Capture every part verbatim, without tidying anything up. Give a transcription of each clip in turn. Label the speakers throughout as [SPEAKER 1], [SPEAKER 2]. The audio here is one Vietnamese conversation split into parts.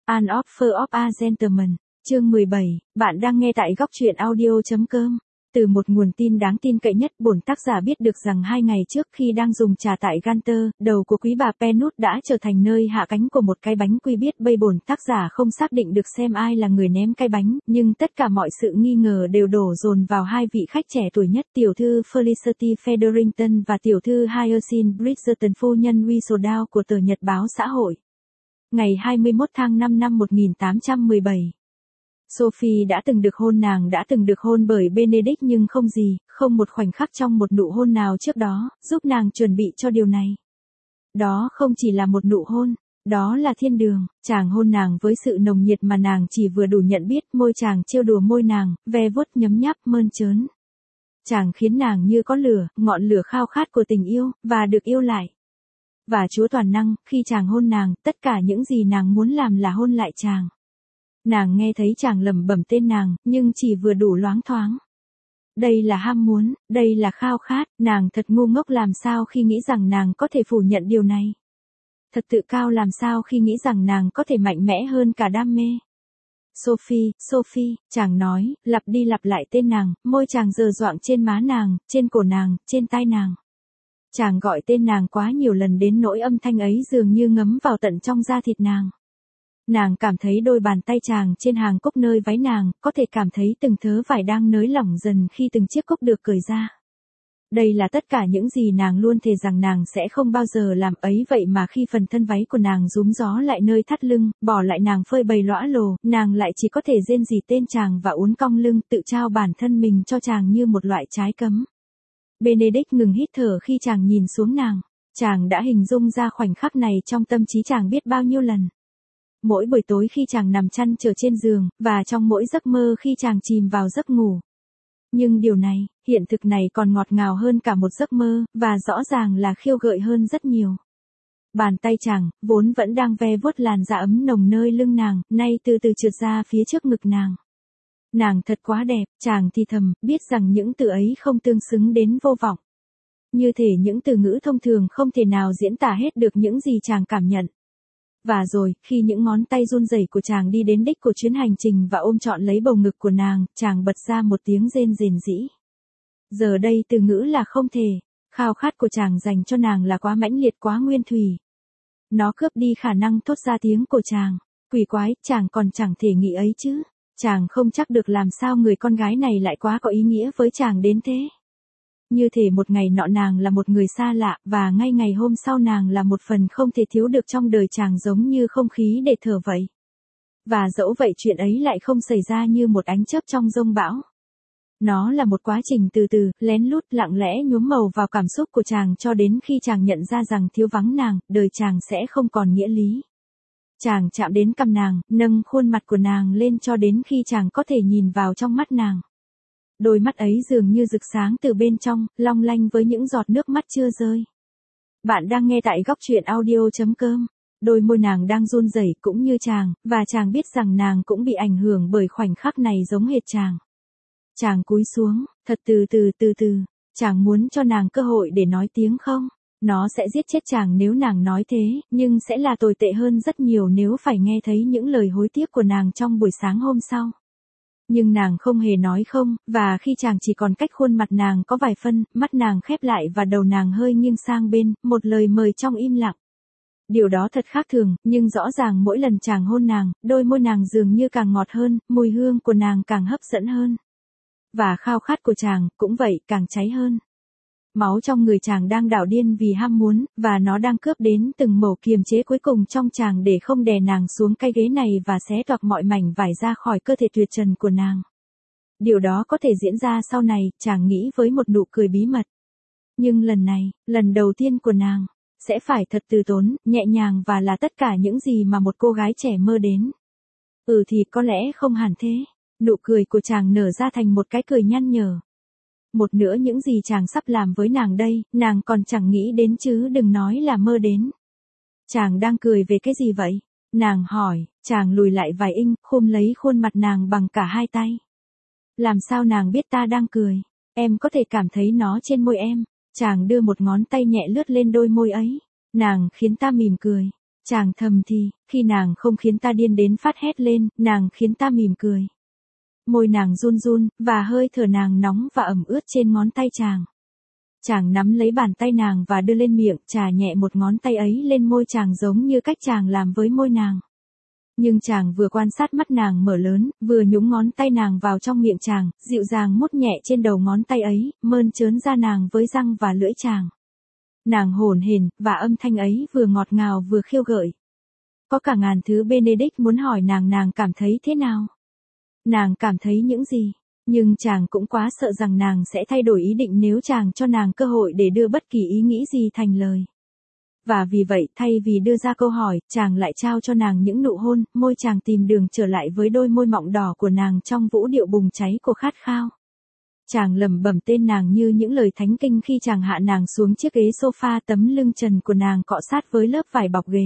[SPEAKER 1] An Offer of a Gentleman, chương mười bảy, bạn đang nghe tại góc truyện audio.com. Từ một nguồn tin đáng tin cậy nhất, bổn tác giả biết được rằng hai ngày trước khi đang dùng trà tại Gunter, đầu của quý bà Penwood đã trở thành nơi hạ cánh của một cái bánh quy biết bay. Bổn tác giả không xác định được xem ai là người ném cái bánh, nhưng tất cả mọi sự nghi ngờ đều đổ dồn vào hai vị khách trẻ tuổi nhất, tiểu thư Felicity Featherington và tiểu thư Hyacinth Bridgerton, phu nhân Whistledown của tờ Nhật báo xã hội. Ngày hai mươi mốt tháng năm năm một nghìn tám trăm mười bảy. Sophie đã từng được hôn nàng đã từng được hôn bởi Benedict nhưng không gì, không một khoảnh khắc trong một nụ hôn nào trước đó, giúp nàng chuẩn bị cho điều này. Đó không chỉ là một nụ hôn, đó là thiên đường. Chàng hôn nàng với sự nồng nhiệt mà nàng chỉ vừa đủ nhận biết, môi chàng trêu đùa môi nàng, ve vuốt nhấm nháp mơn trớn. Chàng khiến nàng như có lửa, ngọn lửa khao khát của tình yêu, và được yêu lại. Và Chúa toàn năng, khi chàng hôn nàng, tất cả những gì nàng muốn làm là hôn lại chàng. Nàng nghe thấy chàng lẩm bẩm tên nàng, nhưng chỉ vừa đủ loáng thoáng. Đây là ham muốn, đây là khao khát, nàng thật ngu ngốc làm sao khi nghĩ rằng nàng có thể phủ nhận điều này. Thật tự cao làm sao khi nghĩ rằng nàng có thể mạnh mẽ hơn cả đam mê. Sophie, Sophie, chàng nói, lặp đi lặp lại tên nàng, môi chàng dờ doạng trên má nàng, trên cổ nàng, trên tai nàng. Chàng gọi tên nàng quá nhiều lần đến nỗi âm thanh ấy dường như ngấm vào tận trong da thịt nàng. Nàng cảm thấy đôi bàn tay chàng trên hàng cúc nơi váy nàng, có thể cảm thấy từng thớ vải đang nới lỏng dần khi từng chiếc cúc được cởi ra. Đây là tất cả những gì nàng luôn thề rằng nàng sẽ không bao giờ làm ấy, vậy mà khi phần thân váy của nàng rúm gió lại nơi thắt lưng, bỏ lại nàng phơi bày lõa lồ, nàng lại chỉ có thể rên rỉ tên chàng và uốn cong lưng, tự trao bản thân mình cho chàng như một loại trái cấm. Benedict ngừng hít thở khi chàng nhìn xuống nàng. Chàng đã hình dung ra khoảnh khắc này trong tâm trí chàng biết bao nhiêu lần. Mỗi buổi tối khi chàng nằm chăn trở trên giường, và trong mỗi giấc mơ khi chàng chìm vào giấc ngủ. Nhưng điều này, hiện thực này còn ngọt ngào hơn cả một giấc mơ, và rõ ràng là khiêu gợi hơn rất nhiều. Bàn tay chàng, vốn vẫn đang ve vuốt làn da ấm nồng nơi lưng nàng, nay từ từ trượt ra phía trước ngực nàng. Nàng thật quá đẹp, chàng thì thầm, biết rằng những từ ấy không tương xứng đến vô vọng. Như thể những từ ngữ thông thường không thể nào diễn tả hết được những gì chàng cảm nhận. Và rồi, khi những ngón tay run rẩy của chàng đi đến đích của chuyến hành trình và ôm trọn lấy bầu ngực của nàng, chàng bật ra một tiếng rên rền rĩ. Giờ đây từ ngữ là không thể, khao khát của chàng dành cho nàng là quá mãnh liệt, quá nguyên thủy. Nó cướp đi khả năng thốt ra tiếng của chàng. Quỷ quái, chàng còn chẳng thể nghĩ ấy chứ. Chàng không chắc được làm sao người con gái này lại quá có ý nghĩa với chàng đến thế. Như thể một ngày nọ nàng là một người xa lạ, và ngay ngày hôm sau nàng là một phần không thể thiếu được trong đời chàng, giống như không khí để thở vậy. Và dẫu vậy chuyện ấy lại không xảy ra như một ánh chớp trong giông bão. Nó là một quá trình từ từ, lén lút, lặng lẽ nhuốm màu vào cảm xúc của chàng cho đến khi chàng nhận ra rằng thiếu vắng nàng, đời chàng sẽ không còn nghĩa lý. Chàng chạm đến cằm nàng, nâng khuôn mặt của nàng lên cho đến khi chàng có thể nhìn vào trong mắt nàng. Đôi mắt ấy dường như rực sáng từ bên trong, long lanh với những giọt nước mắt chưa rơi. Bạn đang nghe tại góc truyện audio.com. Đôi môi nàng đang run rẩy cũng như chàng, và chàng biết rằng nàng cũng bị ảnh hưởng bởi khoảnh khắc này giống hệt chàng. Chàng cúi xuống, thật từ từ từ từ, chàng muốn cho nàng cơ hội để nói tiếng không. Nó sẽ giết chết chàng nếu nàng nói thế, nhưng sẽ là tồi tệ hơn rất nhiều nếu phải nghe thấy những lời hối tiếc của nàng trong buổi sáng hôm sau. Nhưng nàng không hề nói không, và khi chàng chỉ còn cách khuôn mặt nàng có vài phân, mắt nàng khép lại và đầu nàng hơi nghiêng sang bên, một lời mời trong im lặng. Điều đó thật khác thường, nhưng rõ ràng mỗi lần chàng hôn nàng, đôi môi nàng dường như càng ngọt hơn, mùi hương của nàng càng hấp dẫn hơn. Và khao khát của chàng, cũng vậy, càng cháy hơn. Máu trong người chàng đang đảo điên vì ham muốn, và nó đang cướp đến từng mẩu kiềm chế cuối cùng trong chàng để không đè nàng xuống cái ghế này và xé toạc mọi mảnh vải ra khỏi cơ thể tuyệt trần của nàng. Điều đó có thể diễn ra sau này, chàng nghĩ với một nụ cười bí mật. Nhưng lần này, lần đầu tiên của nàng, sẽ phải thật từ tốn, nhẹ nhàng và là tất cả những gì mà một cô gái trẻ mơ đến. Ừ thì có lẽ không hẳn thế. Nụ cười của chàng nở ra thành một cái cười nhăn nhở. Một nữa những gì chàng sắp làm với nàng đây, nàng còn chẳng nghĩ đến chứ đừng nói là mơ đến. Chàng đang cười về cái gì vậy? Nàng hỏi, chàng lùi lại vài inch, khum lấy khuôn mặt nàng bằng cả hai tay. Làm sao nàng biết ta đang cười? Em có thể cảm thấy nó trên môi em. Chàng đưa một ngón tay nhẹ lướt lên đôi môi ấy. Nàng khiến ta mỉm cười. Chàng thầm thì, khi nàng không khiến ta điên đến phát hét lên, nàng khiến ta mỉm cười. Môi nàng run run, và hơi thở nàng nóng và ẩm ướt trên ngón tay chàng. Chàng nắm lấy bàn tay nàng và đưa lên miệng, chà nhẹ một ngón tay ấy lên môi chàng giống như cách chàng làm với môi nàng. Nhưng chàng vừa quan sát mắt nàng mở lớn, vừa nhúng ngón tay nàng vào trong miệng chàng, dịu dàng mút nhẹ trên đầu ngón tay ấy, mơn trớn ra nàng với răng và lưỡi chàng. Nàng hổn hển, và âm thanh ấy vừa ngọt ngào vừa khiêu gợi. Có cả ngàn thứ Benedict muốn hỏi nàng nàng cảm thấy thế nào? Nàng cảm thấy những gì? Nhưng chàng cũng quá sợ rằng nàng sẽ thay đổi ý định nếu chàng cho nàng cơ hội để đưa bất kỳ ý nghĩ gì thành lời. Và vì vậy, thay vì đưa ra câu hỏi, chàng lại trao cho nàng những nụ hôn, môi chàng tìm đường trở lại với đôi môi mọng đỏ của nàng trong vũ điệu bùng cháy của khát khao. Chàng lẩm bẩm tên nàng như những lời thánh kinh khi chàng hạ nàng xuống chiếc ghế sofa, tấm lưng trần của nàng cọ sát với lớp vải bọc ghế.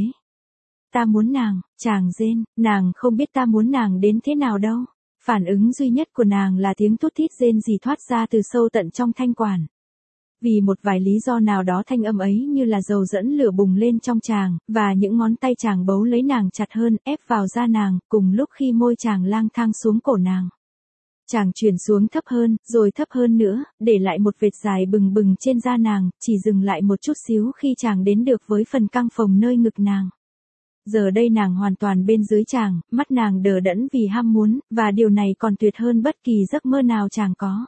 [SPEAKER 1] Ta muốn nàng, chàng rên, nàng không biết ta muốn nàng đến thế nào đâu. Phản ứng duy nhất của nàng là tiếng thút thít rên rỉ thoát ra từ sâu tận trong thanh quản. Vì một vài lý do nào đó thanh âm ấy như là dầu dẫn lửa bùng lên trong chàng, và những ngón tay chàng bấu lấy nàng chặt hơn, ép vào da nàng, cùng lúc khi môi chàng lang thang xuống cổ nàng. Chàng chuyển xuống thấp hơn, rồi thấp hơn nữa, để lại một vệt dài bừng bừng trên da nàng, chỉ dừng lại một chút xíu khi chàng đến được với phần căng phồng nơi ngực nàng. Giờ đây nàng hoàn toàn bên dưới chàng, mắt nàng đờ đẫn vì ham muốn, và điều này còn tuyệt hơn bất kỳ giấc mơ nào chàng có.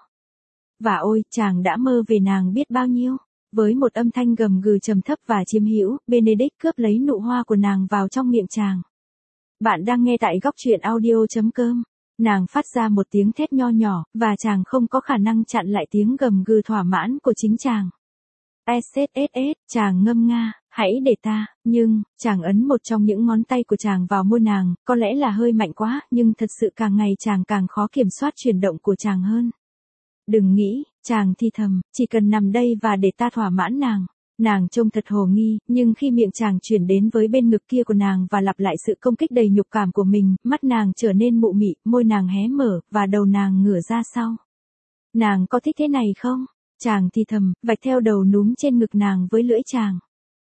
[SPEAKER 1] Và ôi, chàng đã mơ về nàng biết bao nhiêu. Với một âm thanh gầm gừ trầm thấp và chiếm hữu, Benedict cướp lấy nụ hoa của nàng vào trong miệng chàng. Bạn đang nghe tại góc truyện audio chấm com. Nàng phát ra một tiếng thét nho nhỏ, và chàng không có khả năng chặn lại tiếng gầm gừ thỏa mãn của chính chàng. ét ét ét ét, chàng ngâm nga, hãy để ta, nhưng, chàng ấn một trong những ngón tay của chàng vào môi nàng, có lẽ là hơi mạnh quá, nhưng thật sự càng ngày chàng càng khó kiểm soát chuyển động của chàng hơn. Đừng nghĩ, chàng thì thầm, chỉ cần nằm đây và để ta thỏa mãn nàng. Nàng trông thật hồ nghi, nhưng khi miệng chàng chuyển đến với bên ngực kia của nàng và lặp lại sự công kích đầy nhục cảm của mình, mắt nàng trở nên mụ mị, môi nàng hé mở, và đầu nàng ngửa ra sau. Nàng có thích thế này không? Chàng thì thầm, vạch theo đầu núm trên ngực nàng với lưỡi chàng.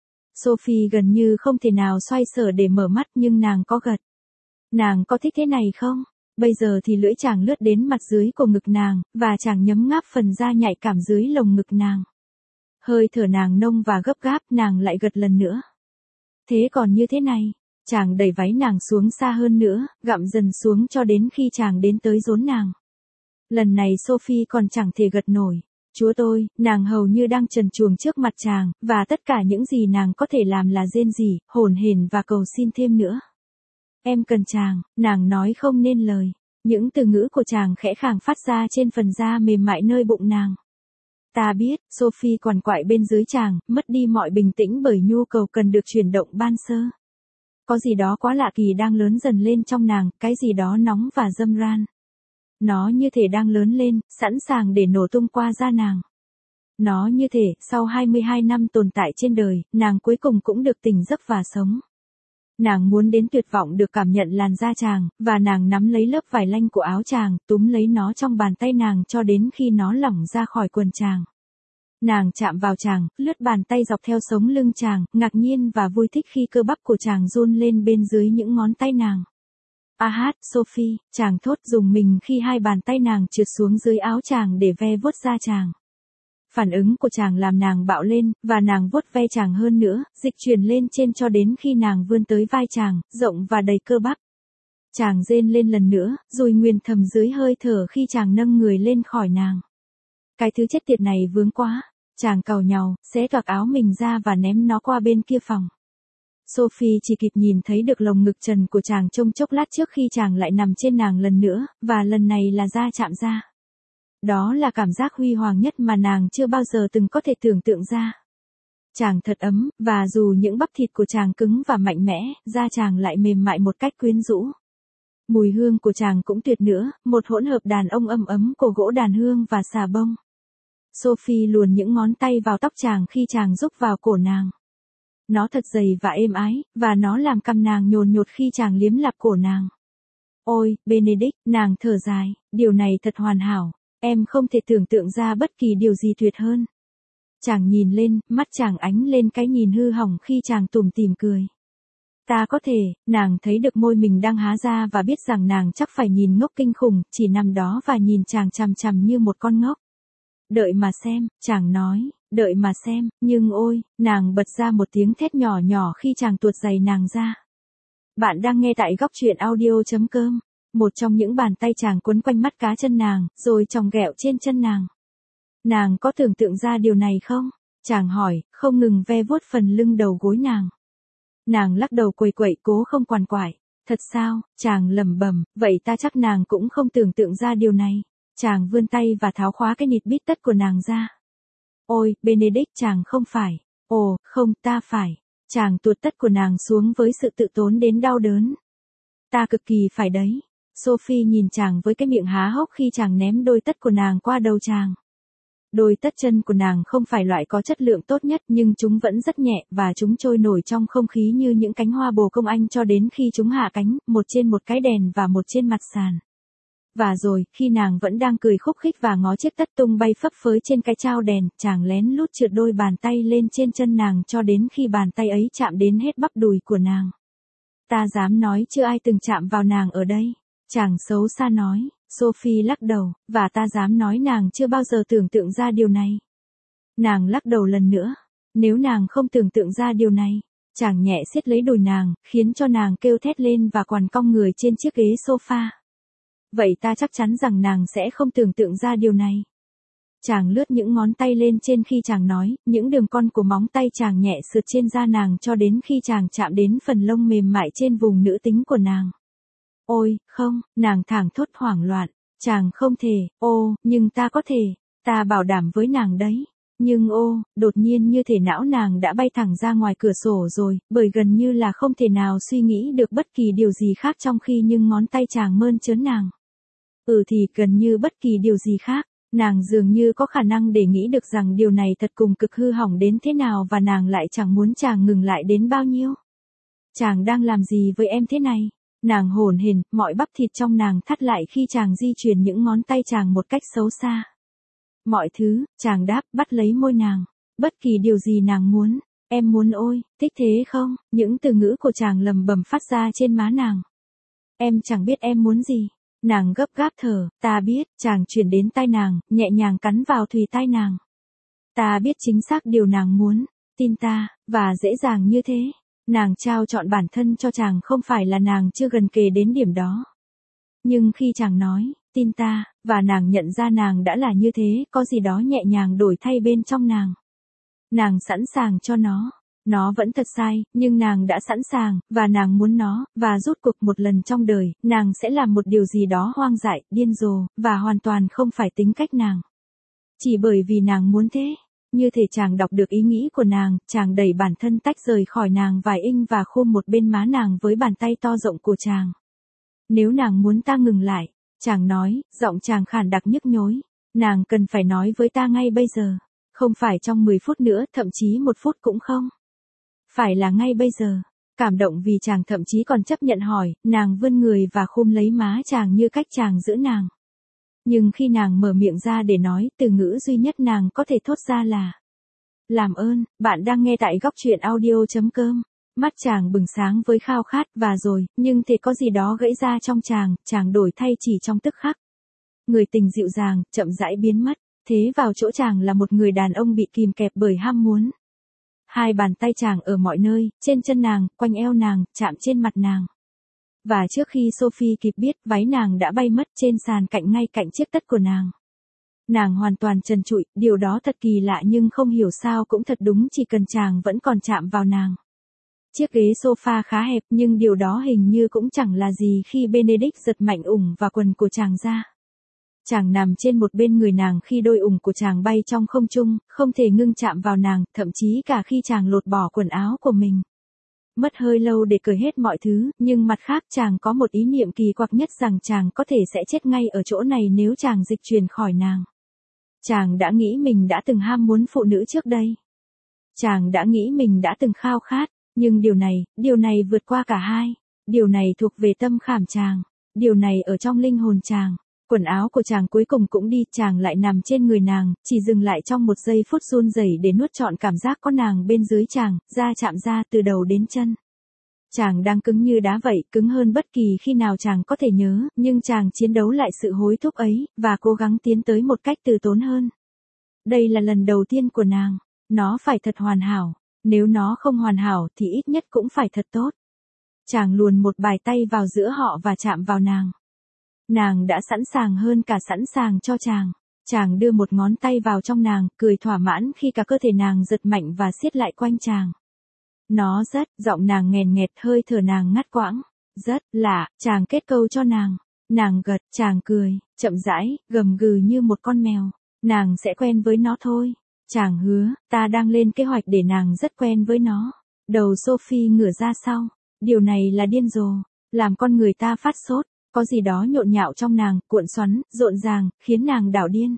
[SPEAKER 1] Sophie gần như không thể nào xoay sở để mở mắt nhưng nàng có gật. Nàng có thích thế này không? Bây giờ thì lưỡi chàng lướt đến mặt dưới của ngực nàng, và chàng nhấm ngáp phần da nhạy cảm dưới lồng ngực nàng. Hơi thở nàng nông và gấp gáp, nàng lại gật lần nữa. Thế còn như thế này, chàng đẩy váy nàng xuống xa hơn nữa, gặm dần xuống cho đến khi chàng đến tới rốn nàng. Lần này Sophie còn chẳng thể gật nổi. Chúa tôi, nàng hầu như đang trần truồng trước mặt chàng, và tất cả những gì nàng có thể làm là rên rỉ, hổn hển và cầu xin thêm nữa. Em cần chàng, nàng nói không nên lời. Những từ ngữ của chàng khẽ khàng phát ra trên phần da mềm mại nơi bụng nàng. Ta biết, Sophie quằn quại bên dưới chàng, mất đi mọi bình tĩnh bởi nhu cầu cần được chuyển động ban sơ. Có gì đó quá lạ kỳ đang lớn dần lên trong nàng, cái gì đó nóng và dâm ran. Nó như thể đang lớn lên, sẵn sàng để nổ tung qua da nàng. Nó như thể, sau hai mươi hai năm tồn tại trên đời, nàng cuối cùng cũng được tỉnh giấc và sống. Nàng muốn đến tuyệt vọng được cảm nhận làn da chàng, và nàng nắm lấy lớp vải lanh của áo chàng, túm lấy nó trong bàn tay nàng cho đến khi nó lỏng ra khỏi quần chàng. Nàng chạm vào chàng, lướt bàn tay dọc theo sống lưng chàng, ngạc nhiên và vui thích khi cơ bắp của chàng run lên bên dưới những ngón tay nàng. A hát, Sophie, chàng thốt rùng mình khi hai bàn tay nàng trượt xuống dưới áo chàng để ve vuốt da chàng. Phản ứng của chàng làm nàng bạo lên, và nàng vuốt ve chàng hơn nữa, dịch chuyển lên trên cho đến khi nàng vươn tới vai chàng, rộng và đầy cơ bắp. Chàng rên lên lần nữa, rồi nguyền thầm dưới hơi thở khi chàng nâng người lên khỏi nàng. Cái thứ chết tiệt này vướng quá, chàng càu nhàu, xé toạc áo mình ra và ném nó qua bên kia phòng. Sophie chỉ kịp nhìn thấy được lồng ngực trần của chàng trong chốc lát trước khi chàng lại nằm trên nàng lần nữa, và lần này là da chạm da. Đó là cảm giác huy hoàng nhất mà nàng chưa bao giờ từng có thể tưởng tượng ra. Chàng thật ấm, và dù những bắp thịt của chàng cứng và mạnh mẽ, da chàng lại mềm mại một cách quyến rũ. Mùi hương của chàng cũng tuyệt nữa, một hỗn hợp đàn ông ấm ấm của gỗ đàn hương và xà bông. Sophie luồn những ngón tay vào tóc chàng khi chàng rúc vào cổ nàng. Nó thật dày và êm ái, và nó làm cằm nàng nhồn nhột khi chàng liếm lạp cổ nàng. Ôi, Benedict, nàng thở dài, điều này thật hoàn hảo, em không thể tưởng tượng ra bất kỳ điều gì tuyệt hơn. Chàng nhìn lên, mắt chàng ánh lên cái nhìn hư hỏng khi chàng tủm tỉm cười. Ta có thể, nàng thấy được môi mình đang há ra và biết rằng nàng chắc phải nhìn ngốc kinh khủng, chỉ nằm đó và nhìn chàng chằm chằm như một con ngốc. Đợi mà xem, chàng nói, đợi mà xem, nhưng ôi, nàng bật ra một tiếng thét nhỏ nhỏ khi chàng tuột giày nàng ra. Bạn đang nghe tại góc truyện audio.com, một trong những bàn tay chàng quấn quanh mắt cá chân nàng, rồi chòng ghẹo trên chân nàng. Nàng có tưởng tượng ra điều này không? Chàng hỏi, không ngừng ve vuốt phần lưng đầu gối nàng. Nàng lắc đầu quầy quậy cố không quằn quại. Thật sao? Chàng lẩm bẩm, vậy ta chắc nàng cũng không tưởng tượng ra điều này. Chàng vươn tay và tháo khóa cái nịt bít tất của nàng ra. Ôi, Benedict, chàng không phải. Ồ, không, ta phải. Chàng tuột tất của nàng xuống với sự tự tốn đến đau đớn. Ta cực kỳ phải đấy. Sophie nhìn chàng với cái miệng há hốc khi chàng ném đôi tất của nàng qua đầu chàng. Đôi tất chân của nàng không phải loại có chất lượng tốt nhất nhưng chúng vẫn rất nhẹ và chúng trôi nổi trong không khí như những cánh hoa bồ công anh cho đến khi chúng hạ cánh, một trên một cái đèn và một trên mặt sàn. Và rồi, khi nàng vẫn đang cười khúc khích và ngó chiếc tất tung bay phấp phới trên cái trao đèn, chàng lén lút trượt đôi bàn tay lên trên chân nàng cho đến khi bàn tay ấy chạm đến hết bắp đùi của nàng. Ta dám nói chưa ai từng chạm vào nàng ở đây. Chàng xấu xa nói. Sophie lắc đầu, và ta dám nói nàng chưa bao giờ tưởng tượng ra điều này. Nàng lắc đầu lần nữa. Nếu nàng không tưởng tượng ra điều này, chàng nhẹ siết lấy đùi nàng, khiến cho nàng kêu thét lên và quằn cong người trên chiếc ghế sofa. Vậy ta chắc chắn rằng nàng sẽ không tưởng tượng ra điều này. Chàng lướt những ngón tay lên trên khi chàng nói, những đường cong của móng tay chàng nhẹ sượt trên da nàng cho đến khi chàng chạm đến phần lông mềm mại trên vùng nữ tính của nàng. Ôi, không, nàng thảng thốt hoảng loạn, chàng không thể, ô, nhưng ta có thể, ta bảo đảm với nàng đấy. Nhưng ô, đột nhiên như thể não nàng đã bay thẳng ra ngoài cửa sổ rồi, bởi gần như là không thể nào suy nghĩ được bất kỳ điều gì khác trong khi những ngón tay chàng mơn trớn nàng. Ừ thì gần như bất kỳ điều gì khác, nàng dường như có khả năng để nghĩ được rằng điều này thật cùng cực hư hỏng đến thế nào và nàng lại chẳng muốn chàng ngừng lại đến bao nhiêu. Chàng đang làm gì với em thế này? Nàng hổn hển, mọi bắp thịt trong nàng thắt lại khi chàng di chuyển những ngón tay chàng một cách xấu xa. Mọi thứ, chàng đáp, bắt lấy môi nàng. Bất kỳ điều gì nàng muốn. Em muốn ôi, thích thế không? Những từ ngữ của chàng lầm bầm phát ra trên má nàng. Em chẳng biết em muốn gì. Nàng gấp gáp thở, ta biết, chàng chuyển đến tai nàng, nhẹ nhàng cắn vào thùy tai nàng. Ta biết chính xác điều nàng muốn, tin ta, và dễ dàng như thế. Nàng trao trọn bản thân cho chàng không phải là nàng chưa gần kề đến điểm đó. Nhưng khi chàng nói, tin ta, và nàng nhận ra nàng đã là như thế, có gì đó nhẹ nhàng đổi thay bên trong nàng. Nàng sẵn sàng cho nó. Nó vẫn thật sai, nhưng nàng đã sẵn sàng, và nàng muốn nó, và rút cuộc một lần trong đời, nàng sẽ làm một điều gì đó hoang dại, điên rồ, và hoàn toàn không phải tính cách nàng. Chỉ bởi vì nàng muốn thế. Như thể chàng đọc được ý nghĩ của nàng, chàng đẩy bản thân tách rời khỏi nàng vài inch và khum một bên má nàng với bàn tay to rộng của chàng. Nếu nàng muốn ta ngừng lại, chàng nói, giọng chàng khàn đặc nhức nhối, nàng cần phải nói với ta ngay bây giờ. Không phải trong mười phút nữa, thậm chí một phút cũng không. Phải là ngay bây giờ. Cảm động vì chàng thậm chí còn chấp nhận hỏi, nàng vươn người và khum lấy má chàng như cách chàng giữ nàng. Nhưng khi nàng mở miệng ra để nói, từ ngữ duy nhất nàng có thể thốt ra là làm ơn. Bạn đang nghe tại góc truyện audio.com. Mắt chàng bừng sáng với khao khát, và rồi, nhưng thể có gì đó gãy ra trong chàng, chàng đổi thay chỉ trong tức khắc. Người tình dịu dàng, chậm rãi biến mất, thế vào chỗ chàng là một người đàn ông bị kìm kẹp bởi ham muốn. Hai bàn tay chàng ở mọi nơi, trên chân nàng, quanh eo nàng, chạm trên mặt nàng. Và trước khi Sophie kịp biết, váy nàng đã bay mất trên sàn cạnh ngay cạnh chiếc tất của nàng. Nàng hoàn toàn trần trụi, điều đó thật kỳ lạ nhưng không hiểu sao cũng thật đúng chỉ cần chàng vẫn còn chạm vào nàng. Chiếc ghế sofa khá hẹp nhưng điều đó hình như cũng chẳng là gì khi Benedict giật mạnh ủng và quần của chàng ra. Chàng nằm trên một bên người nàng khi đôi ủng của chàng bay trong không trung, không thể ngưng chạm vào nàng, thậm chí cả khi chàng lột bỏ quần áo của mình. Mất hơi lâu để cởi hết mọi thứ, nhưng mặt khác chàng có một ý niệm kỳ quặc nhất rằng chàng có thể sẽ chết ngay ở chỗ này nếu chàng dịch chuyển khỏi nàng. Chàng đã nghĩ mình đã từng ham muốn phụ nữ trước đây. Chàng đã nghĩ mình đã từng khao khát, nhưng điều này, điều này vượt qua cả hai. Điều này thuộc về tâm khảm chàng. Điều này ở trong linh hồn chàng. Quần áo của chàng cuối cùng cũng đi, chàng lại nằm trên người nàng, chỉ dừng lại trong một giây phút run rẩy để nuốt trọn cảm giác có nàng bên dưới chàng, da chạm da từ đầu đến chân. Chàng đang cứng như đá vậy, cứng hơn bất kỳ khi nào chàng có thể nhớ, nhưng chàng chiến đấu lại sự hối thúc ấy, và cố gắng tiến tới một cách từ tốn hơn. Đây là lần đầu tiên của nàng. Nó phải thật hoàn hảo. Nếu nó không hoàn hảo thì ít nhất cũng phải thật tốt. Chàng luồn một bàn tay vào giữa họ và chạm vào nàng. Nàng đã sẵn sàng hơn cả sẵn sàng cho chàng. Chàng đưa một ngón tay vào trong nàng, cười thỏa mãn khi cả cơ thể nàng giật mạnh và siết lại quanh chàng. Nó rất, giọng nàng nghèn nghẹt, hơi thở nàng ngắt quãng. Rất lạ, chàng kết câu cho nàng. Nàng gật, chàng cười, chậm rãi, gầm gừ như một con mèo. Nàng sẽ quen với nó thôi. Chàng hứa, ta đang lên kế hoạch để nàng rất quen với nó. Đầu Sophie ngửa ra sau. Điều này là điên rồ, làm con người ta phát sốt, có gì đó nhộn nhạo trong nàng, cuộn xoắn, rộn ràng, khiến nàng đảo điên.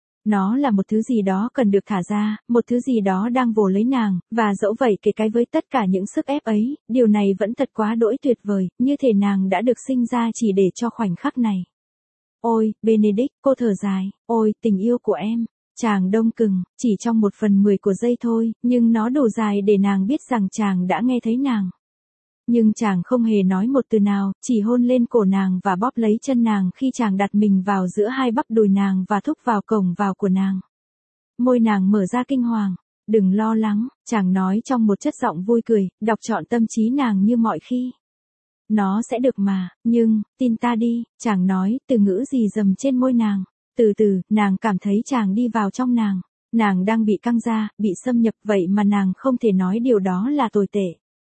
[SPEAKER 1] Nó là một thứ gì đó cần được thả ra, một thứ gì đó đang vồ lấy nàng, và dẫu vậy kể cái với tất cả những sức ép ấy, điều này vẫn thật quá đỗi tuyệt vời, như thể nàng đã được sinh ra chỉ để cho khoảnh khắc này. Ôi, Benedict, cô thở dài, ôi, tình yêu của em. Chàng đông cứng, chỉ trong một phần mười của giây thôi, nhưng nó đủ dài để nàng biết rằng chàng đã nghe thấy nàng. Nhưng chàng không hề nói một từ nào, chỉ hôn lên cổ nàng và bóp lấy chân nàng khi chàng đặt mình vào giữa hai bắp đùi nàng và thúc vào cổng vào của nàng. Môi nàng mở ra kinh hoàng. Đừng lo lắng, chàng nói trong một chất giọng vui cười, đọc trọn tâm trí nàng như mọi khi. Nó sẽ được mà, nhưng, tin ta đi, chàng nói, từ ngữ gì dầm trên môi nàng. Từ từ, nàng cảm thấy chàng đi vào trong nàng. Nàng đang bị căng ra, bị xâm nhập vậy mà nàng không thể nói điều đó là tồi tệ.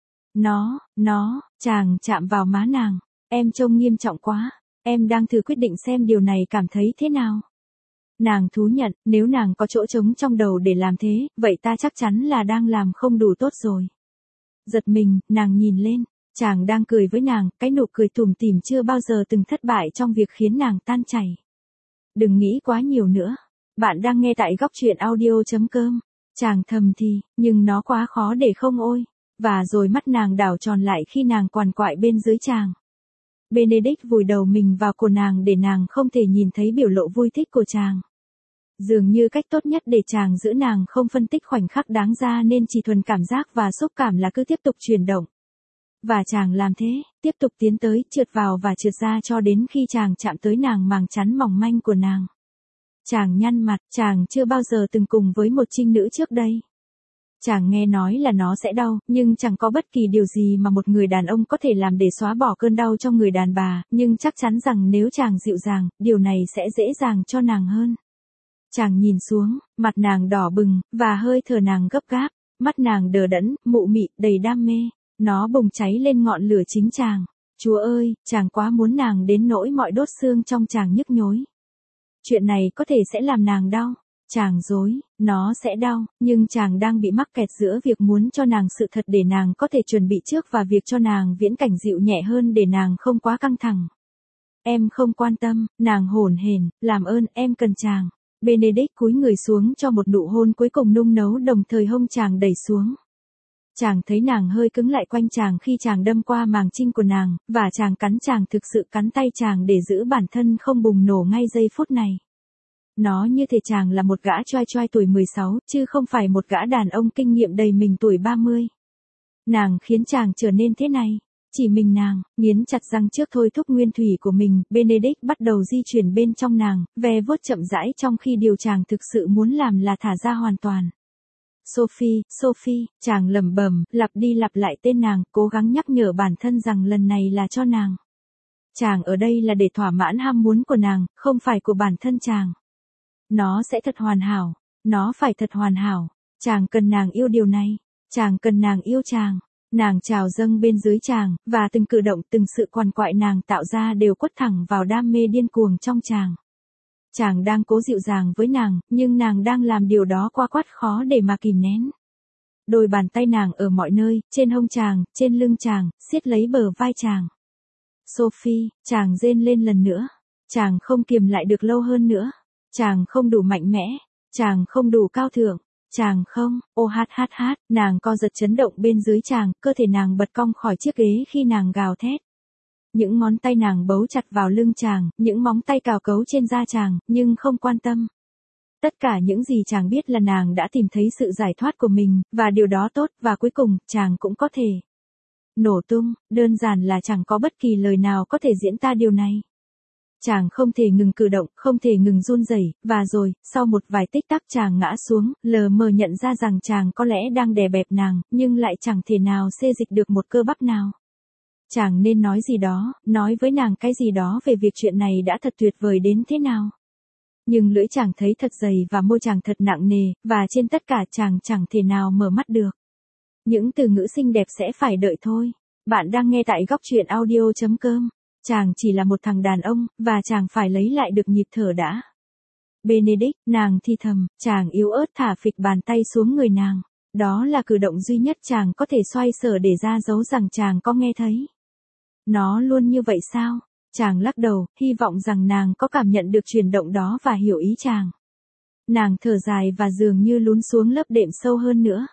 [SPEAKER 1] Nó, nó, chàng chạm vào má nàng. Em trông nghiêm trọng quá. Em đang thử quyết định xem điều này cảm thấy thế nào. Nàng thú nhận, nếu nàng có chỗ trống trong đầu để làm thế, vậy ta chắc chắn là đang làm không đủ tốt rồi. Giật mình, nàng nhìn lên. Chàng đang cười với nàng, cái nụ cười tủm tỉm chưa bao giờ từng thất bại trong việc khiến nàng tan chảy. Đừng nghĩ quá nhiều nữa. Bạn đang nghe tại góc truyện audio chấm com. Chàng thầm thì, nhưng nó quá khó để không ôi. Và rồi mắt nàng đảo tròn lại khi nàng quằn quại bên dưới chàng. Benedict vùi đầu mình vào cổ nàng để nàng không thể nhìn thấy biểu lộ vui thích của chàng. Dường như cách tốt nhất để chàng giữ nàng không phân tích khoảnh khắc đáng ra nên chỉ thuần cảm giác và xúc cảm là cứ tiếp tục chuyển động. Và chàng làm thế, tiếp tục tiến tới, trượt vào và trượt ra cho đến khi chàng chạm tới nàng màng chắn mỏng manh của nàng. Chàng nhăn mặt, chàng chưa bao giờ từng cùng với một trinh nữ trước đây. Chàng nghe nói là nó sẽ đau, nhưng chẳng có bất kỳ điều gì mà một người đàn ông có thể làm để xóa bỏ cơn đau cho người đàn bà, nhưng chắc chắn rằng nếu chàng dịu dàng, điều này sẽ dễ dàng cho nàng hơn. Chàng nhìn xuống, mặt nàng đỏ bừng, và hơi thở nàng gấp gáp, mắt nàng đờ đẫn, mụ mị, đầy đam mê. Nó bùng cháy lên ngọn lửa chính chàng. Chúa ơi, chàng quá muốn nàng đến nỗi mọi đốt xương trong chàng nhức nhối. Chuyện này có thể sẽ làm nàng đau. Chàng dối, nó sẽ đau, nhưng chàng đang bị mắc kẹt giữa việc muốn cho nàng sự thật để nàng có thể chuẩn bị trước và việc cho nàng viễn cảnh dịu nhẹ hơn để nàng không quá căng thẳng. Em không quan tâm, nàng hổn hển, làm ơn, em cần chàng. Benedict cúi người xuống cho một nụ hôn cuối cùng nung nấu đồng thời hông chàng đẩy xuống. Chàng thấy nàng hơi cứng lại quanh chàng khi chàng đâm qua màng trinh của nàng, và chàng cắn chàng thực sự cắn tay chàng để giữ bản thân không bùng nổ ngay giây phút này. Nó như thể chàng là một gã choai choai tuổi mười sáu, chứ không phải một gã đàn ông kinh nghiệm đầy mình tuổi ba mươi. Nàng khiến chàng trở nên thế này. Chỉ mình nàng, nghiến chặt răng trước thôi thúc nguyên thủy của mình, Benedict bắt đầu di chuyển bên trong nàng, ve vuốt chậm rãi trong khi điều chàng thực sự muốn làm là thả ra hoàn toàn. Sophie, Sophie, chàng lẩm bẩm, lặp đi lặp lại tên nàng, cố gắng nhắc nhở bản thân rằng lần này là cho nàng. Chàng ở đây là để thỏa mãn ham muốn của nàng, không phải của bản thân chàng. Nó sẽ thật hoàn hảo, nó phải thật hoàn hảo, chàng cần nàng yêu điều này, chàng cần nàng yêu chàng. Nàng trào dâng bên dưới chàng, và từng cử động từng sự quằn quại nàng tạo ra đều quất thẳng vào đam mê điên cuồng trong chàng. Chàng đang cố dịu dàng với nàng, nhưng nàng đang làm điều đó qua quát khó để mà kìm nén. Đôi bàn tay nàng ở mọi nơi, trên hông chàng, trên lưng chàng, siết lấy bờ vai chàng. Sophie, chàng rên lên lần nữa. Chàng không kiềm lại được lâu hơn nữa. Chàng không đủ mạnh mẽ. Chàng không đủ cao thượng. Chàng không, ô hát hát hát, nàng co giật chấn động bên dưới chàng, cơ thể nàng bật cong khỏi chiếc ghế khi nàng gào thét. Những ngón tay nàng bấu chặt vào lưng chàng, những móng tay cào cấu trên da chàng, nhưng không quan tâm. Tất cả những gì chàng biết là nàng đã tìm thấy sự giải thoát của mình, và điều đó tốt, và cuối cùng, chàng cũng có thể nổ tung, đơn giản là chẳng có bất kỳ lời nào có thể diễn tả điều này. Chàng không thể ngừng cử động, không thể ngừng run rẩy, và rồi, sau một vài tích tắc chàng ngã xuống, lờ mờ nhận ra rằng chàng có lẽ đang đè bẹp nàng, nhưng lại chẳng thể nào xê dịch được một cơ bắp nào. Chàng nên nói gì đó, nói với nàng cái gì đó về việc chuyện này đã thật tuyệt vời đến thế nào. Nhưng lưỡi chàng thấy thật dày và môi chàng thật nặng nề, và trên tất cả chàng chẳng thể nào mở mắt được. Những từ ngữ xinh đẹp sẽ phải đợi thôi. Bạn đang nghe tại góc truyện audio chấm com. Chàng chỉ là một thằng đàn ông, và chàng phải lấy lại được nhịp thở đã. Benedict, nàng thì thầm, chàng yếu ớt thả phịch bàn tay xuống người nàng. Đó là cử động duy nhất chàng có thể xoay sở để ra dấu rằng chàng có nghe thấy. Nó luôn như vậy sao? Chàng lắc đầu, hy vọng rằng nàng có cảm nhận được chuyển động đó và hiểu ý chàng. Nàng thở dài và dường như lún xuống lớp đệm sâu hơn nữa.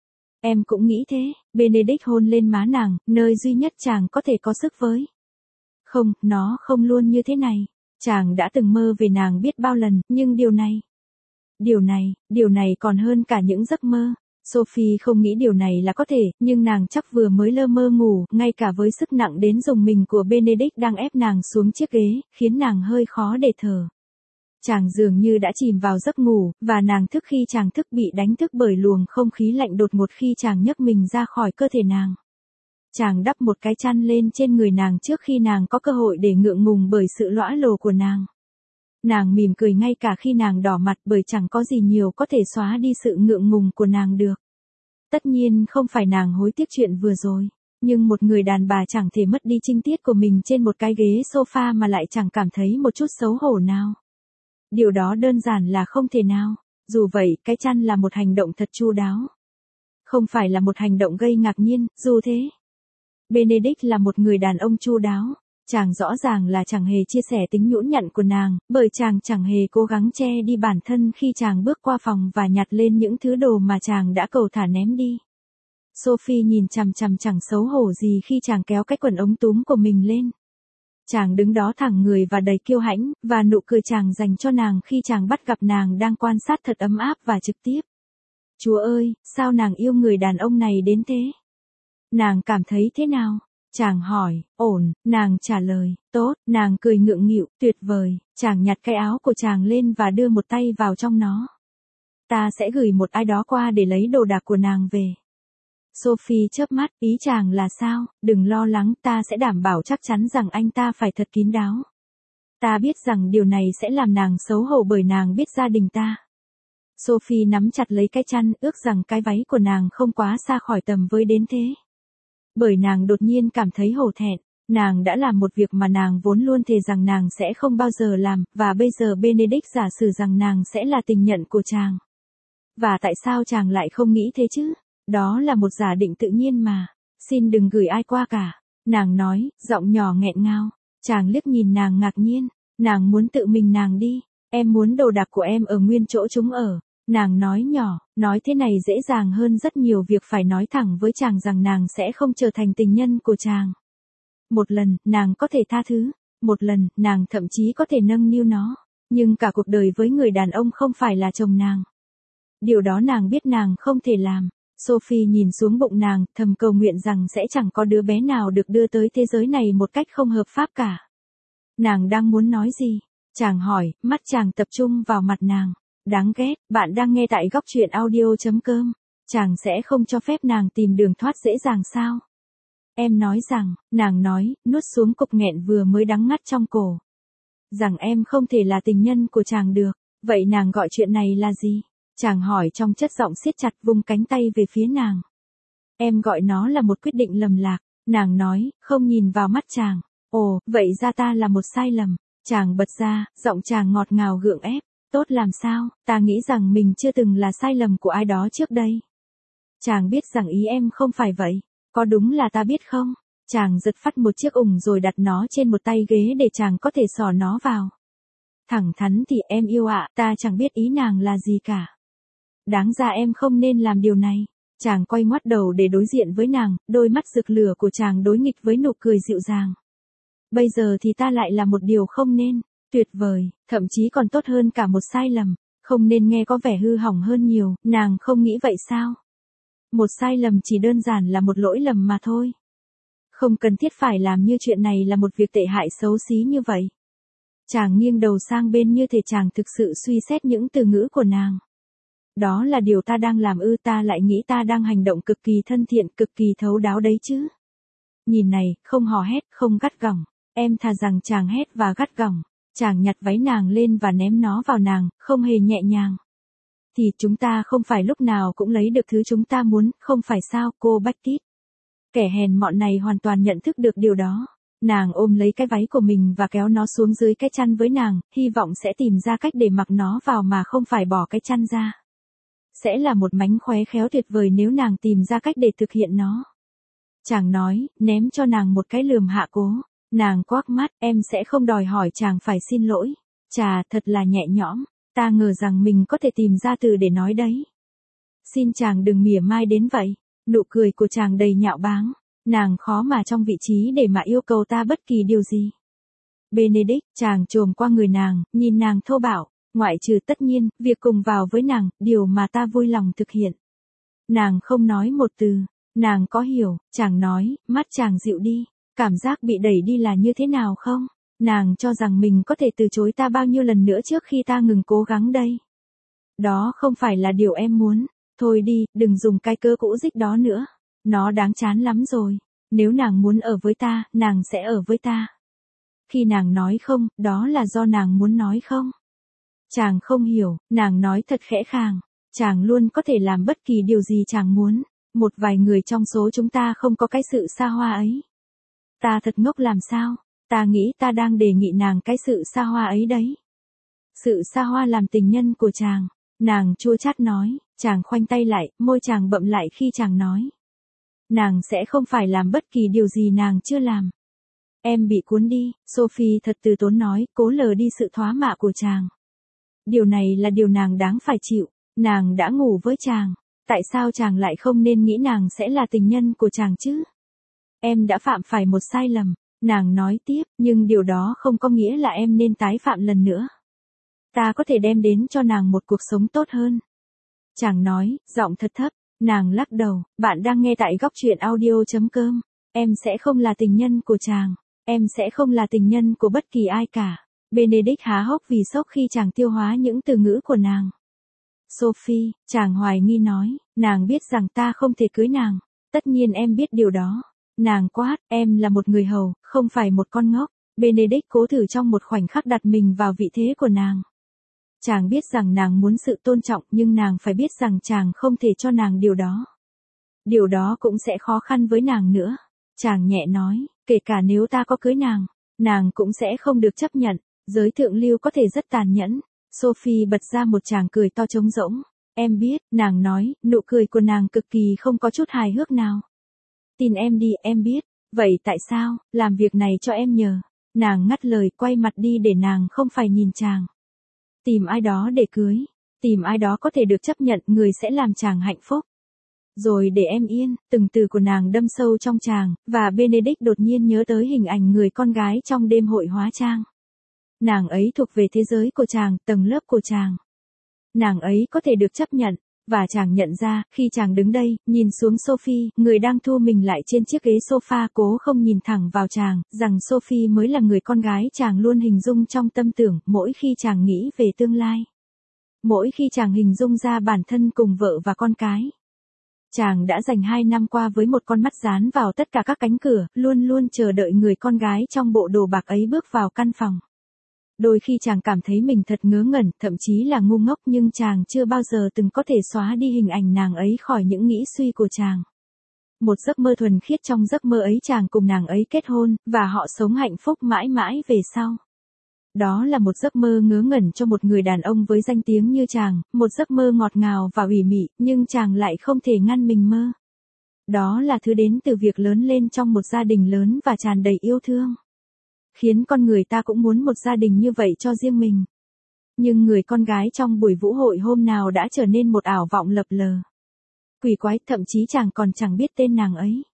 [SPEAKER 1] Em cũng nghĩ thế. Benedict hôn lên má nàng, nơi duy nhất chàng có thể có sức với. Không, nó không luôn như thế này. Chàng đã từng mơ về nàng biết bao lần, nhưng điều này... Điều này, điều này còn hơn cả những giấc mơ. Sophie không nghĩ điều này là có thể, nhưng nàng chắc vừa mới lơ mơ ngủ, ngay cả với sức nặng đến rùng mình của Benedict đang ép nàng xuống chiếc ghế, khiến nàng hơi khó để thở. Chàng dường như đã chìm vào giấc ngủ, và nàng thức khi chàng thức bị đánh thức bởi luồng không khí lạnh đột ngột khi chàng nhấc mình ra khỏi cơ thể nàng. Chàng đắp một cái chăn lên trên người nàng trước khi nàng có cơ hội để ngượng ngùng bởi sự lõa lồ của nàng. Nàng mỉm cười ngay cả khi nàng đỏ mặt bởi chẳng có gì nhiều có thể xóa đi sự ngượng ngùng của nàng được. Tất nhiên không phải nàng hối tiếc chuyện vừa rồi, nhưng một người đàn bà chẳng thể mất đi trinh tiết của mình trên một cái ghế sofa mà lại chẳng cảm thấy một chút xấu hổ nào. Điều đó đơn giản là không thể nào. Dù vậy, cái chăn là một hành động thật chu đáo. Không phải là một hành động gây ngạc nhiên, dù thế. Benedict là một người đàn ông chu đáo. Chàng rõ ràng là chẳng hề chia sẻ tính nhũn nhặn của nàng, bởi chàng chẳng hề cố gắng che đi bản thân khi chàng bước qua phòng và nhặt lên những thứ đồ mà chàng đã cầu thả ném đi. Sophie nhìn chằm chằm chẳng xấu hổ gì khi chàng kéo cái quần ống túm của mình lên. Chàng đứng đó thẳng người và đầy kiêu hãnh, và nụ cười chàng dành cho nàng khi chàng bắt gặp nàng đang quan sát thật ấm áp và trực tiếp. Chúa ơi, sao nàng yêu người đàn ông này đến thế? Nàng cảm thấy thế nào? Chàng hỏi. Ổn, nàng trả lời. Tốt, nàng cười ngượng nghịu, tuyệt vời. Chàng nhặt cái áo của chàng lên và đưa một tay vào trong nó. Ta sẽ gửi một ai đó qua để lấy đồ đạc của nàng về. Sophie chớp mắt, ý chàng là sao? Đừng lo lắng, ta sẽ đảm bảo chắc chắn rằng anh ta phải thật kín đáo. Ta biết rằng điều này sẽ làm nàng xấu hổ bởi nàng biết gia đình ta. Sophie nắm chặt lấy cái chăn, ước rằng cái váy của nàng không quá xa khỏi tầm với đến thế. Bởi nàng đột nhiên cảm thấy hổ thẹn, nàng đã làm một việc mà nàng vốn luôn thề rằng nàng sẽ không bao giờ làm, và bây giờ Benedict giả sử rằng nàng sẽ là tình nhân của chàng. Và tại sao chàng lại không nghĩ thế chứ? Đó là một giả định tự nhiên mà. Xin đừng gửi ai qua cả. Nàng nói, giọng nhỏ nghẹn ngào. Chàng liếc nhìn nàng ngạc nhiên. Nàng muốn tự mình nàng đi. Em muốn đồ đạc của em ở nguyên chỗ chúng ở. Nàng nói nhỏ, nói thế này dễ dàng hơn rất nhiều việc phải nói thẳng với chàng rằng nàng sẽ không trở thành tình nhân của chàng. Một lần, nàng có thể tha thứ. Một lần, nàng thậm chí có thể nâng niu nó. Nhưng cả cuộc đời với người đàn ông không phải là chồng nàng. Điều đó nàng biết nàng không thể làm. Sophie nhìn xuống bụng nàng, thầm cầu nguyện rằng sẽ chẳng có đứa bé nào được đưa tới thế giới này một cách không hợp pháp cả. Nàng đang muốn nói gì? Chàng hỏi, mắt chàng tập trung vào mặt nàng. Đáng ghét, bạn đang nghe tại góc truyện audio chấm com. Chàng sẽ không cho phép nàng tìm đường thoát dễ dàng sao? Em nói rằng, nàng nói, nuốt xuống cục nghẹn vừa mới đắng ngắt trong cổ. Rằng em không thể là tình nhân của chàng được. Vậy nàng gọi chuyện này là gì? Chàng hỏi trong chất giọng siết chặt, vung cánh tay về phía nàng. Em gọi nó là một quyết định lầm lạc. Nàng nói, không nhìn vào mắt chàng. Ồ, vậy ra ta là một sai lầm. Chàng bật ra, giọng chàng ngọt ngào gượng ép. Tốt làm sao, ta nghĩ rằng mình chưa từng là sai lầm của ai đó trước đây. Chàng biết rằng ý em không phải vậy. Có đúng là ta biết không? Chàng giật phắt một chiếc ủng rồi đặt nó trên một tay ghế để chàng có thể xỏ nó vào. Thẳng thắn thì em yêu ạ, ta chẳng biết ý nàng là gì cả. Đáng ra em không nên làm điều này. Chàng quay ngoắt đầu để đối diện với nàng, đôi mắt rực lửa của chàng đối nghịch với nụ cười dịu dàng. Bây giờ thì ta lại là một điều không nên. Tuyệt vời, thậm chí còn tốt hơn cả một sai lầm. Không nên nghe có vẻ hư hỏng hơn nhiều, nàng không nghĩ vậy sao? Một sai lầm chỉ đơn giản là một lỗi lầm mà thôi. Không cần thiết phải làm như chuyện này là một việc tệ hại xấu xí như vậy. Chàng nghiêng đầu sang bên như thể chàng thực sự suy xét những từ ngữ của nàng. Đó là điều ta đang làm ư, ta lại nghĩ ta đang hành động cực kỳ thân thiện, cực kỳ thấu đáo đấy chứ. Nhìn này, không hò hét, không gắt gỏng. Em thà rằng chàng hét và gắt gỏng. Chàng nhặt váy nàng lên và ném nó vào nàng, không hề nhẹ nhàng. Thì chúng ta không phải lúc nào cũng lấy được thứ chúng ta muốn, không phải sao, cô Beckett. Kẻ hèn mọn này hoàn toàn nhận thức được điều đó. Nàng ôm lấy cái váy của mình và kéo nó xuống dưới cái chăn với nàng, hy vọng sẽ tìm ra cách để mặc nó vào mà không phải bỏ cái chăn ra. Sẽ là một mánh khóe khéo tuyệt vời nếu nàng tìm ra cách để thực hiện nó. Chàng nói, ném cho nàng một cái lườm hạ cố. Nàng quắc mắt, em sẽ không đòi hỏi chàng phải xin lỗi. Chà, thật là nhẹ nhõm. Ta ngờ rằng mình có thể tìm ra từ để nói đấy. Xin chàng đừng mỉa mai đến vậy. Nụ cười của chàng đầy nhạo báng. Nàng khó mà trong vị trí để mà yêu cầu ta bất kỳ điều gì. Benedict, chàng chồm qua người nàng, nhìn nàng thô bạo, ngoại trừ tất nhiên, việc cùng vào với nàng, điều mà ta vui lòng thực hiện. Nàng không nói một từ, nàng có hiểu, chàng nói, mắt chàng dịu đi, cảm giác bị đẩy đi là như thế nào không? Nàng cho rằng mình có thể từ chối ta bao nhiêu lần nữa trước khi ta ngừng cố gắng đây. Đó không phải là điều em muốn, thôi đi, đừng dùng cái cớ cũ dích đó nữa. Nó đáng chán lắm rồi. Nếu nàng muốn ở với ta, nàng sẽ ở với ta. Khi nàng nói không, đó là do nàng muốn nói không. Chàng không hiểu, nàng nói thật khẽ khàng. Chàng luôn có thể làm bất kỳ điều gì chàng muốn. Một vài người trong số chúng ta không có cái sự xa hoa ấy. Ta thật ngốc làm sao? Ta nghĩ ta đang đề nghị nàng cái sự xa hoa ấy đấy. Sự xa hoa làm tình nhân của chàng. Nàng chua chát nói, chàng khoanh tay lại, môi chàng bậm lại khi chàng nói. Nàng sẽ không phải làm bất kỳ điều gì nàng chưa làm. Em bị cuốn đi, Sophie thật từ tốn nói, cố lờ đi sự thoá mạ của chàng. Điều này là điều nàng đáng phải chịu, nàng đã ngủ với chàng. Tại sao chàng lại không nên nghĩ nàng sẽ là tình nhân của chàng chứ? Em đã phạm phải một sai lầm, nàng nói tiếp, nhưng điều đó không có nghĩa là em nên tái phạm lần nữa. Ta có thể đem đến cho nàng một cuộc sống tốt hơn. Chàng nói, giọng thật thấp. Nàng lắc đầu, bạn đang nghe tại góc truyện audio.com. Em sẽ không là tình nhân của chàng. Em sẽ không là tình nhân của bất kỳ ai cả. Benedict há hốc vì sốc khi chàng tiêu hóa những từ ngữ của nàng. Sophie, chàng hoài nghi nói, nàng biết rằng ta không thể cưới nàng. Tất nhiên em biết điều đó. Nàng quát, em là một người hầu, không phải một con ngốc. Benedict cố thử trong một khoảnh khắc đặt mình vào vị thế của nàng. Chàng biết rằng nàng muốn sự tôn trọng nhưng nàng phải biết rằng chàng không thể cho nàng điều đó. Điều đó cũng sẽ khó khăn với nàng nữa. Chàng nhẹ nói, kể cả nếu ta có cưới nàng, nàng cũng sẽ không được chấp nhận. Giới thượng lưu có thể rất tàn nhẫn. Sophie bật ra một tràng cười to trống rỗng. Em biết, nàng nói, nụ cười của nàng cực kỳ không có chút hài hước nào. Tin em đi, em biết. Vậy tại sao, làm việc này cho em nhờ. Nàng ngắt lời, quay mặt đi để nàng không phải nhìn chàng. Tìm ai đó để cưới. Tìm ai đó có thể được chấp nhận, người sẽ làm chàng hạnh phúc. Rồi để em yên, từng từ của nàng đâm sâu trong chàng, và Benedict đột nhiên nhớ tới hình ảnh người con gái trong đêm hội hóa trang. Nàng ấy thuộc về thế giới của chàng, tầng lớp của chàng. Nàng ấy có thể được chấp nhận, và chàng nhận ra, khi chàng đứng đây, nhìn xuống Sophie, người đang thu mình lại trên chiếc ghế sofa cố không nhìn thẳng vào chàng, rằng Sophie mới là người con gái chàng luôn hình dung trong tâm tưởng, mỗi khi chàng nghĩ về tương lai. Mỗi khi chàng hình dung ra bản thân cùng vợ và con cái. Chàng đã dành hai năm qua với một con mắt dán vào tất cả các cánh cửa, luôn luôn chờ đợi người con gái trong bộ đồ bạc ấy bước vào căn phòng. Đôi khi chàng cảm thấy mình thật ngớ ngẩn, thậm chí là ngu ngốc nhưng chàng chưa bao giờ từng có thể xóa đi hình ảnh nàng ấy khỏi những nghĩ suy của chàng. Một giấc mơ thuần khiết, trong giấc mơ ấy chàng cùng nàng ấy kết hôn, và họ sống hạnh phúc mãi mãi về sau. Đó là một giấc mơ ngớ ngẩn cho một người đàn ông với danh tiếng như chàng, một giấc mơ ngọt ngào và ủy mị, nhưng chàng lại không thể ngăn mình mơ. Đó là thứ đến từ việc lớn lên trong một gia đình lớn và tràn đầy yêu thương. Khiến con người ta cũng muốn một gia đình như vậy cho riêng mình. Nhưng người con gái trong buổi vũ hội hôm nào đã trở nên một ảo vọng lập lờ. Quỷ quái, thậm chí chàng còn chẳng biết tên nàng ấy.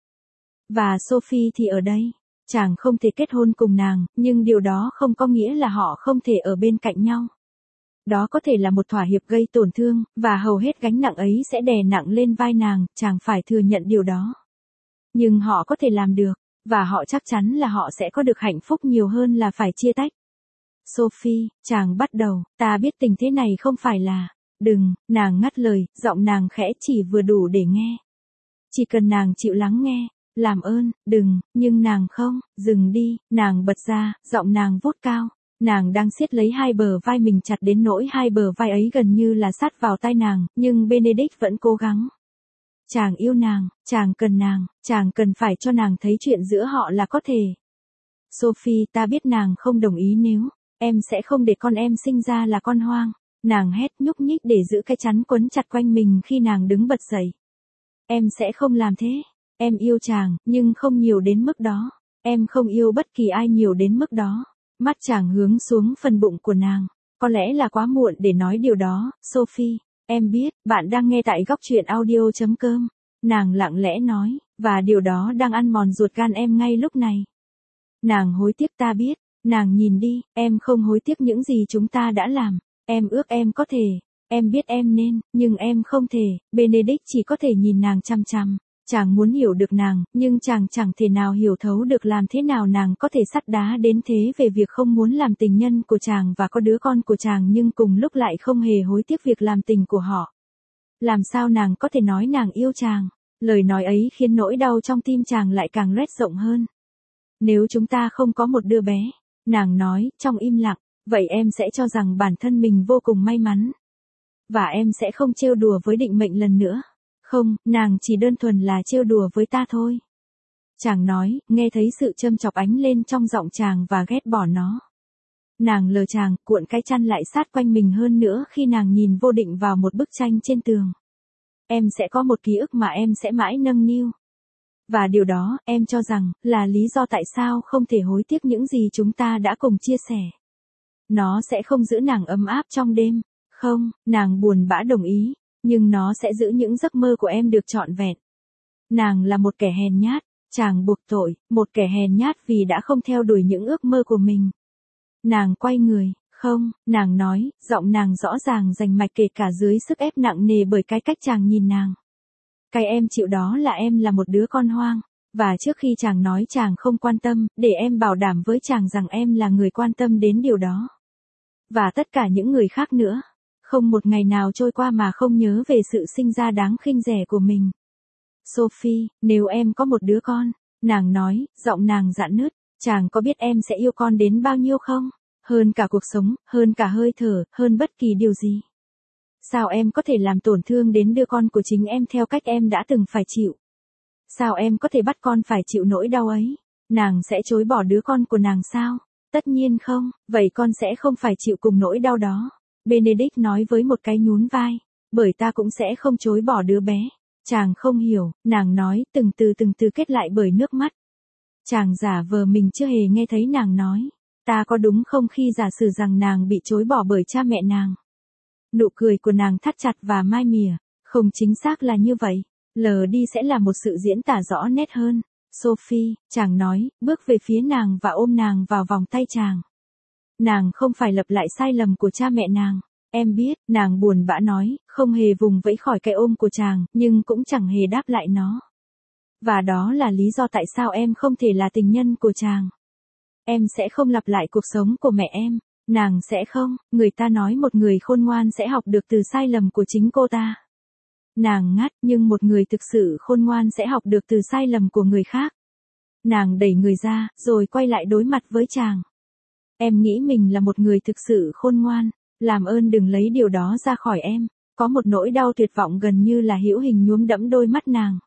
[SPEAKER 1] Và Sophie thì ở đây. Chàng không thể kết hôn cùng nàng, nhưng điều đó không có nghĩa là họ không thể ở bên cạnh nhau. Đó có thể là một thỏa hiệp gây tổn thương, và hầu hết gánh nặng ấy sẽ đè nặng lên vai nàng, chàng phải thừa nhận điều đó. Nhưng họ có thể làm được. Và họ chắc chắn là họ sẽ có được hạnh phúc nhiều hơn là phải chia tách. Sophie, chàng bắt đầu, ta biết tình thế này không phải là... Đừng, nàng ngắt lời, giọng nàng khẽ chỉ vừa đủ để nghe. Chỉ cần nàng chịu lắng nghe, làm ơn, đừng, nhưng nàng không, dừng đi, nàng bật ra, giọng nàng vút cao. Nàng đang siết lấy hai bờ vai mình chặt đến nỗi hai bờ vai ấy gần như là sát vào tai nàng, nhưng Benedict vẫn cố gắng. Chàng yêu nàng, chàng cần nàng, chàng cần phải cho nàng thấy chuyện giữa họ là có thể. Sophie, ta biết nàng không đồng ý nếu, em sẽ không để con em sinh ra là con hoang. Nàng hét nhúc nhích để giữ cái chắn quấn chặt quanh mình khi nàng đứng bật dậy. Em sẽ không làm thế. Em yêu chàng, nhưng không nhiều đến mức đó. Em không yêu bất kỳ ai nhiều đến mức đó. Mắt chàng hướng xuống phần bụng của nàng. Có lẽ là quá muộn để nói điều đó, Sophie. Em biết, bạn đang nghe tại góc truyện audio chấm com. Nàng lặng lẽ nói, và điều đó đang ăn mòn ruột gan em ngay lúc này. Nàng hối tiếc ta biết. Nàng nhìn đi, em không hối tiếc những gì chúng ta đã làm. Em ước em có thể, em biết em nên, nhưng em không thể. Benedict chỉ có thể nhìn nàng chăm chăm. Chàng muốn hiểu được nàng, nhưng chàng chẳng thể nào hiểu thấu được làm thế nào nàng có thể sắt đá đến thế về việc không muốn làm tình nhân của chàng và có đứa con của chàng nhưng cùng lúc lại không hề hối tiếc việc làm tình của họ. Làm sao nàng có thể nói nàng yêu chàng? Lời nói ấy khiến nỗi đau trong tim chàng lại càng loét rộng hơn. Nếu chúng ta không có một đứa bé, nàng nói, trong im lặng. Vậy em sẽ cho rằng bản thân mình vô cùng may mắn. Và em sẽ không trêu đùa với định mệnh lần nữa. Không, nàng chỉ đơn thuần là trêu đùa với ta thôi. Chàng nói, nghe thấy sự châm chọc ánh lên trong giọng chàng và ghét bỏ nó. Nàng lờ chàng, cuộn cái chăn lại sát quanh mình hơn nữa khi nàng nhìn vô định vào một bức tranh trên tường. Em sẽ có một ký ức mà em sẽ mãi nâng niu. Và điều đó, em cho rằng, là lý do tại sao không thể hối tiếc những gì chúng ta đã cùng chia sẻ. Nó sẽ không giữ nàng ấm áp trong đêm. Không, nàng buồn bã đồng ý. Nhưng nó sẽ giữ những giấc mơ của em được trọn vẹn. Nàng là một kẻ hèn nhát. Chàng buộc tội, một kẻ hèn nhát vì đã không theo đuổi những ước mơ của mình. Nàng quay người. Không, nàng nói, giọng nàng rõ ràng rành mạch kể cả dưới sức ép nặng nề bởi cái cách chàng nhìn nàng. Cái em chịu đó là em là một đứa con hoang. Và trước khi chàng nói chàng không quan tâm, để em bảo đảm với chàng rằng em là người quan tâm đến điều đó. Và tất cả những người khác nữa. Không một ngày nào trôi qua mà không nhớ về sự sinh ra đáng khinh rẻ của mình. Sophie, nếu em có một đứa con, nàng nói, giọng nàng rạn nứt, chàng có biết em sẽ yêu con đến bao nhiêu không? Hơn cả cuộc sống, hơn cả hơi thở, hơn bất kỳ điều gì. Sao em có thể làm tổn thương đến đứa con của chính em theo cách em đã từng phải chịu? Sao em có thể bắt con phải chịu nỗi đau ấy? Nàng sẽ chối bỏ đứa con của nàng sao? Tất nhiên không, vậy con sẽ không phải chịu cùng nỗi đau đó. Benedict nói với một cái nhún vai. Bởi ta cũng sẽ không chối bỏ đứa bé. Chàng không hiểu, nàng nói, từng từ từng từ kết lại bởi nước mắt. Chàng giả vờ mình chưa hề nghe thấy nàng nói. Ta có đúng không khi giả sử rằng nàng bị chối bỏ bởi cha mẹ nàng? Nụ cười của nàng thắt chặt và mai mỉa. Không chính xác là như vậy. Lờ đi sẽ là một sự diễn tả rõ nét hơn. Sophie, chàng nói, bước về phía nàng và ôm nàng vào vòng tay chàng. Nàng không phải lặp lại sai lầm của cha mẹ nàng. Em biết, nàng buồn bã nói, không hề vùng vẫy khỏi cái ôm của chàng, nhưng cũng chẳng hề đáp lại nó. Và đó là lý do tại sao em không thể là tình nhân của chàng. Em sẽ không lặp lại cuộc sống của mẹ em. Nàng sẽ không, người ta nói một người khôn ngoan sẽ học được từ sai lầm của chính cô ta. Nàng ngắt, nhưng một người thực sự khôn ngoan sẽ học được từ sai lầm của người khác. Nàng đẩy người ra, rồi quay lại đối mặt với chàng. Em nghĩ mình là một người thực sự khôn ngoan. Làm ơn đừng lấy điều đó ra khỏi em. Có một nỗi đau tuyệt vọng gần như là hữu hình nhuốm đẫm đôi mắt nàng.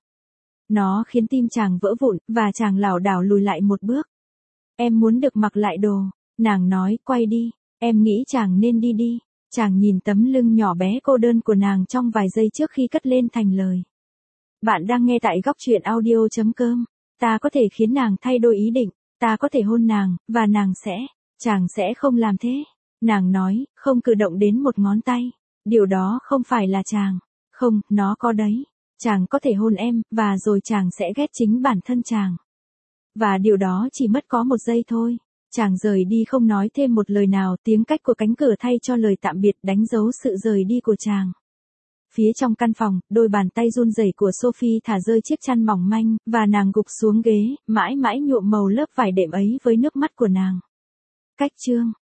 [SPEAKER 1] Nó khiến tim chàng vỡ vụn, và chàng lảo đảo lùi lại một bước. Em muốn được mặc lại đồ. Nàng nói, quay đi. Em nghĩ chàng nên đi đi. Chàng nhìn tấm lưng nhỏ bé cô đơn của nàng trong vài giây trước khi cất lên thành lời. Bạn đang nghe tại góc truyện audio chấm com. Ta có thể khiến nàng thay đổi ý định. Ta có thể hôn nàng, và nàng sẽ. Chàng sẽ không làm thế. Nàng nói, không cử động đến một ngón tay. Điều đó không phải là chàng. Không, nó có đấy. Chàng có thể hôn em, và rồi chàng sẽ ghét chính bản thân chàng. Và điều đó chỉ mất có một giây thôi. Chàng rời đi không nói thêm một lời nào, tiếng cách của cánh cửa thay cho lời tạm biệt đánh dấu sự rời đi của chàng. Phía trong căn phòng, đôi bàn tay run rẩy của Sophie thả rơi chiếc chăn mỏng manh, và nàng gục xuống ghế, mãi mãi nhuộm màu lớp vải đệm ấy với nước mắt của nàng. Cách chương